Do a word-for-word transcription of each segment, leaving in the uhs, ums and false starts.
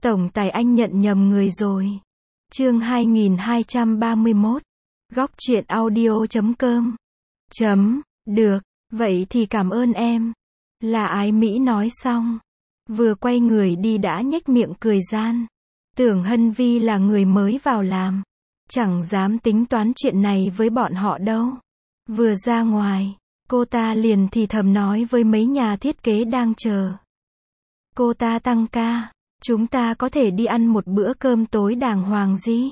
Tổng tài anh nhận nhầm người rồi. Chương hai nghìn hai trăm ba mươi mốt. Góc truyện audio chấm com. Chấm, được, vậy thì cảm ơn em. Là Ái Mỹ nói xong. Vừa quay người đi đã nhếch miệng cười gian. Tưởng Hân Vi là người mới vào làm. Chẳng dám tính toán chuyện này với bọn họ đâu. Vừa ra ngoài, cô ta liền thì thầm nói với mấy nhà thiết kế đang chờ. Cô ta tăng ca. Chúng ta có thể đi ăn một bữa cơm tối đàng hoàng gì?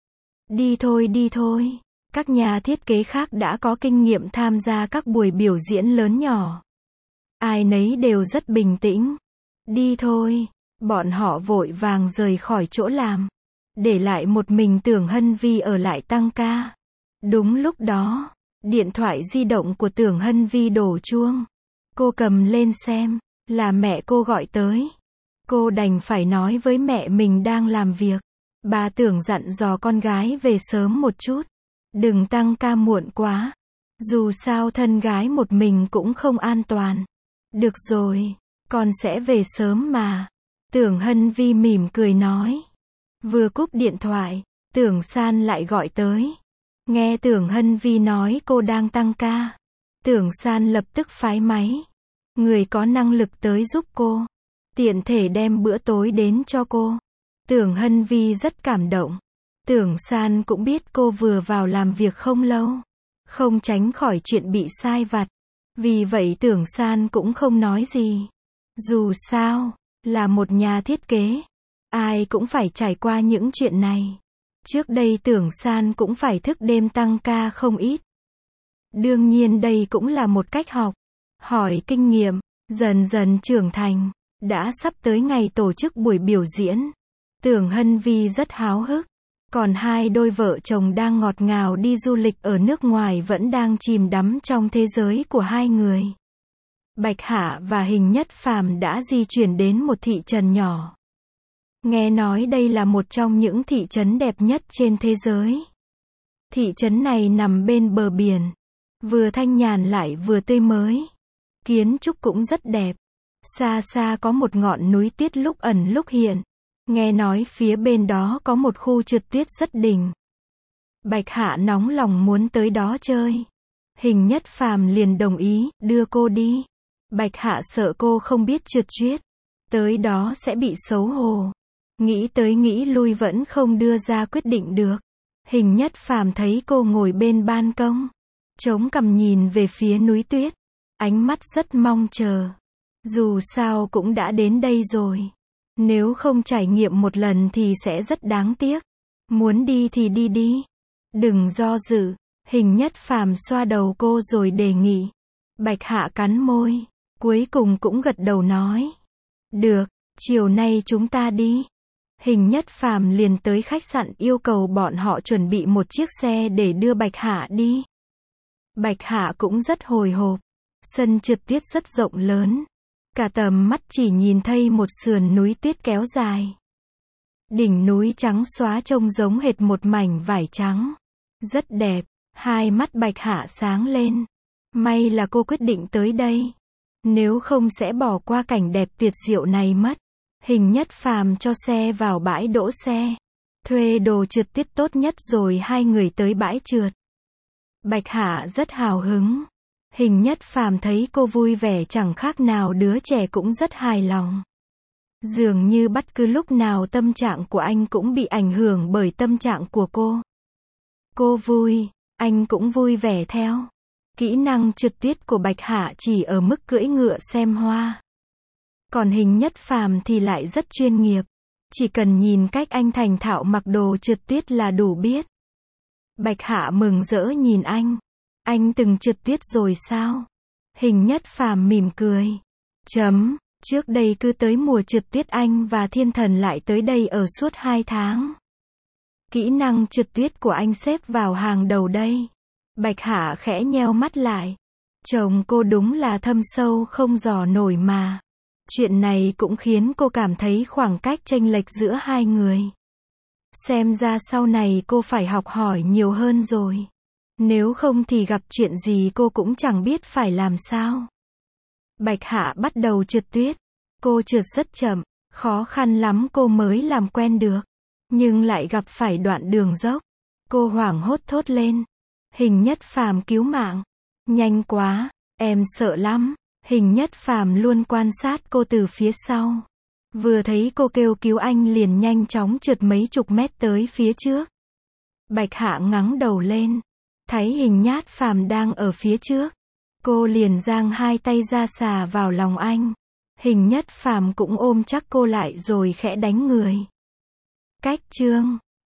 Đi thôi đi thôi. Các nhà thiết kế khác đã có kinh nghiệm tham gia các buổi biểu diễn lớn nhỏ. Ai nấy đều rất bình tĩnh. Đi thôi. Bọn họ vội vàng rời khỏi chỗ làm. Để lại một mình Tưởng Hân Vi ở lại tăng ca. Đúng lúc đó, điện thoại di động của Tưởng Hân Vi đổ chuông. Cô cầm lên xem, là mẹ cô gọi tới. Cô đành phải nói với mẹ mình đang làm việc. Bà Tưởng dặn dò con gái về sớm một chút. Đừng tăng ca muộn quá. Dù sao thân gái một mình cũng không an toàn. Được rồi, con sẽ về sớm mà. Tưởng Hân Vi mỉm cười nói. Vừa cúp điện thoại, Tưởng San lại gọi tới. Nghe Tưởng Hân Vi nói cô đang tăng ca. Tưởng San lập tức phái máy. Người có năng lực tới giúp cô. Tiện thể đem bữa tối đến cho cô. Tưởng Hân Vi rất cảm động. Tưởng San cũng biết cô vừa vào làm việc không lâu. Không tránh khỏi chuyện bị sai vặt. Vì vậy Tưởng San cũng không nói gì. Dù sao, là một nhà thiết kế. Ai cũng phải trải qua những chuyện này. Trước đây Tưởng San cũng phải thức đêm tăng ca không ít. Đương nhiên đây cũng là một cách học. Hỏi kinh nghiệm, dần dần trưởng thành. Đã sắp tới ngày tổ chức buổi biểu diễn. Tưởng Hân Vi rất háo hức. Còn hai đôi vợ chồng đang ngọt ngào đi du lịch ở nước ngoài vẫn đang chìm đắm trong thế giới của hai người. Bạch Hạ và Hình Nhất Phàm đã di chuyển đến một thị trấn nhỏ. Nghe nói đây là một trong những thị trấn đẹp nhất trên thế giới. Thị trấn này nằm bên bờ biển. Vừa thanh nhàn lại vừa tươi mới. Kiến trúc cũng rất đẹp. Xa xa có một ngọn núi tuyết lúc ẩn lúc hiện. Nghe nói phía bên đó có một khu trượt tuyết rất đỉnh. Bạch Hạ nóng lòng muốn tới đó chơi. Hình Nhất Phàm liền đồng ý, đưa cô đi. Bạch Hạ sợ cô không biết trượt tuyết. Tới đó sẽ bị xấu hổ. Nghĩ tới nghĩ lui vẫn không đưa ra quyết định được. Hình Nhất Phàm thấy cô ngồi bên ban công. Chống cằm nhìn về phía núi tuyết. Ánh mắt rất mong chờ. Dù sao cũng đã đến đây rồi. Nếu không trải nghiệm một lần thì sẽ rất đáng tiếc. Muốn đi thì đi đi. Đừng do dự. Hình Nhất Phàm xoa đầu cô rồi đề nghị. Bạch Hạ cắn môi. Cuối cùng cũng gật đầu nói. Được, chiều nay chúng ta đi. Hình Nhất Phàm liền tới khách sạn yêu cầu bọn họ chuẩn bị một chiếc xe để đưa Bạch Hạ đi. Bạch Hạ cũng rất hồi hộp. Sân trượt tuyết rất rộng lớn. Cả tầm mắt chỉ nhìn thấy một sườn núi tuyết kéo dài. Đỉnh núi trắng xóa trông giống hệt một mảnh vải trắng. Rất đẹp, hai mắt Bạch Hạ sáng lên. May là cô quyết định tới đây. Nếu không sẽ bỏ qua cảnh đẹp tuyệt diệu này mất. Hình Nhất Phàm cho xe vào bãi đỗ xe. Thuê đồ trượt tuyết tốt nhất rồi hai người tới bãi trượt. Bạch Hạ rất hào hứng. Hình Nhất Phàm thấy cô vui vẻ chẳng khác nào đứa trẻ cũng rất hài lòng. Dường như bất cứ lúc nào tâm trạng của anh cũng bị ảnh hưởng bởi tâm trạng của cô. Cô vui, anh cũng vui vẻ theo. Kỹ năng trượt tuyết của Bạch Hạ chỉ ở mức cưỡi ngựa xem hoa. Còn Hình Nhất Phàm thì lại rất chuyên nghiệp. Chỉ cần nhìn cách anh thành thạo mặc đồ trượt tuyết là đủ biết. Bạch Hạ mừng rỡ nhìn anh. Anh từng trượt tuyết rồi sao? Hình Nhất Phàm mỉm cười. Chấm, trước đây cứ tới mùa trượt tuyết anh và Thiên Thần lại tới đây ở suốt hai tháng. Kỹ năng trượt tuyết của anh xếp vào hàng đầu đây. Bạch Hạ khẽ nheo mắt lại. Chồng cô đúng là thâm sâu không dò nổi mà. Chuyện này cũng khiến cô cảm thấy khoảng cách chênh lệch giữa hai người. Xem ra sau này cô phải học hỏi nhiều hơn rồi. Nếu không thì gặp chuyện gì cô cũng chẳng biết phải làm sao. Bạch Hạ bắt đầu trượt tuyết. Cô trượt rất chậm, Khó khăn lắm cô mới làm quen được. Nhưng lại gặp phải đoạn đường dốc. Cô hoảng hốt thốt lên. Hình Nhất Phàm cứu mạng. Nhanh quá, em sợ lắm. Hình Nhất Phàm luôn quan sát cô từ phía sau. Vừa thấy cô kêu cứu anh liền nhanh chóng trượt mấy chục mét tới phía trước. Bạch Hạ ngẩng đầu lên. Thấy Hình Nhất Phàm đang ở phía trước. Cô liền giang hai tay ra xà vào lòng anh. Hình Nhất Phàm cũng ôm chắc cô lại rồi khẽ đánh người. Cách chương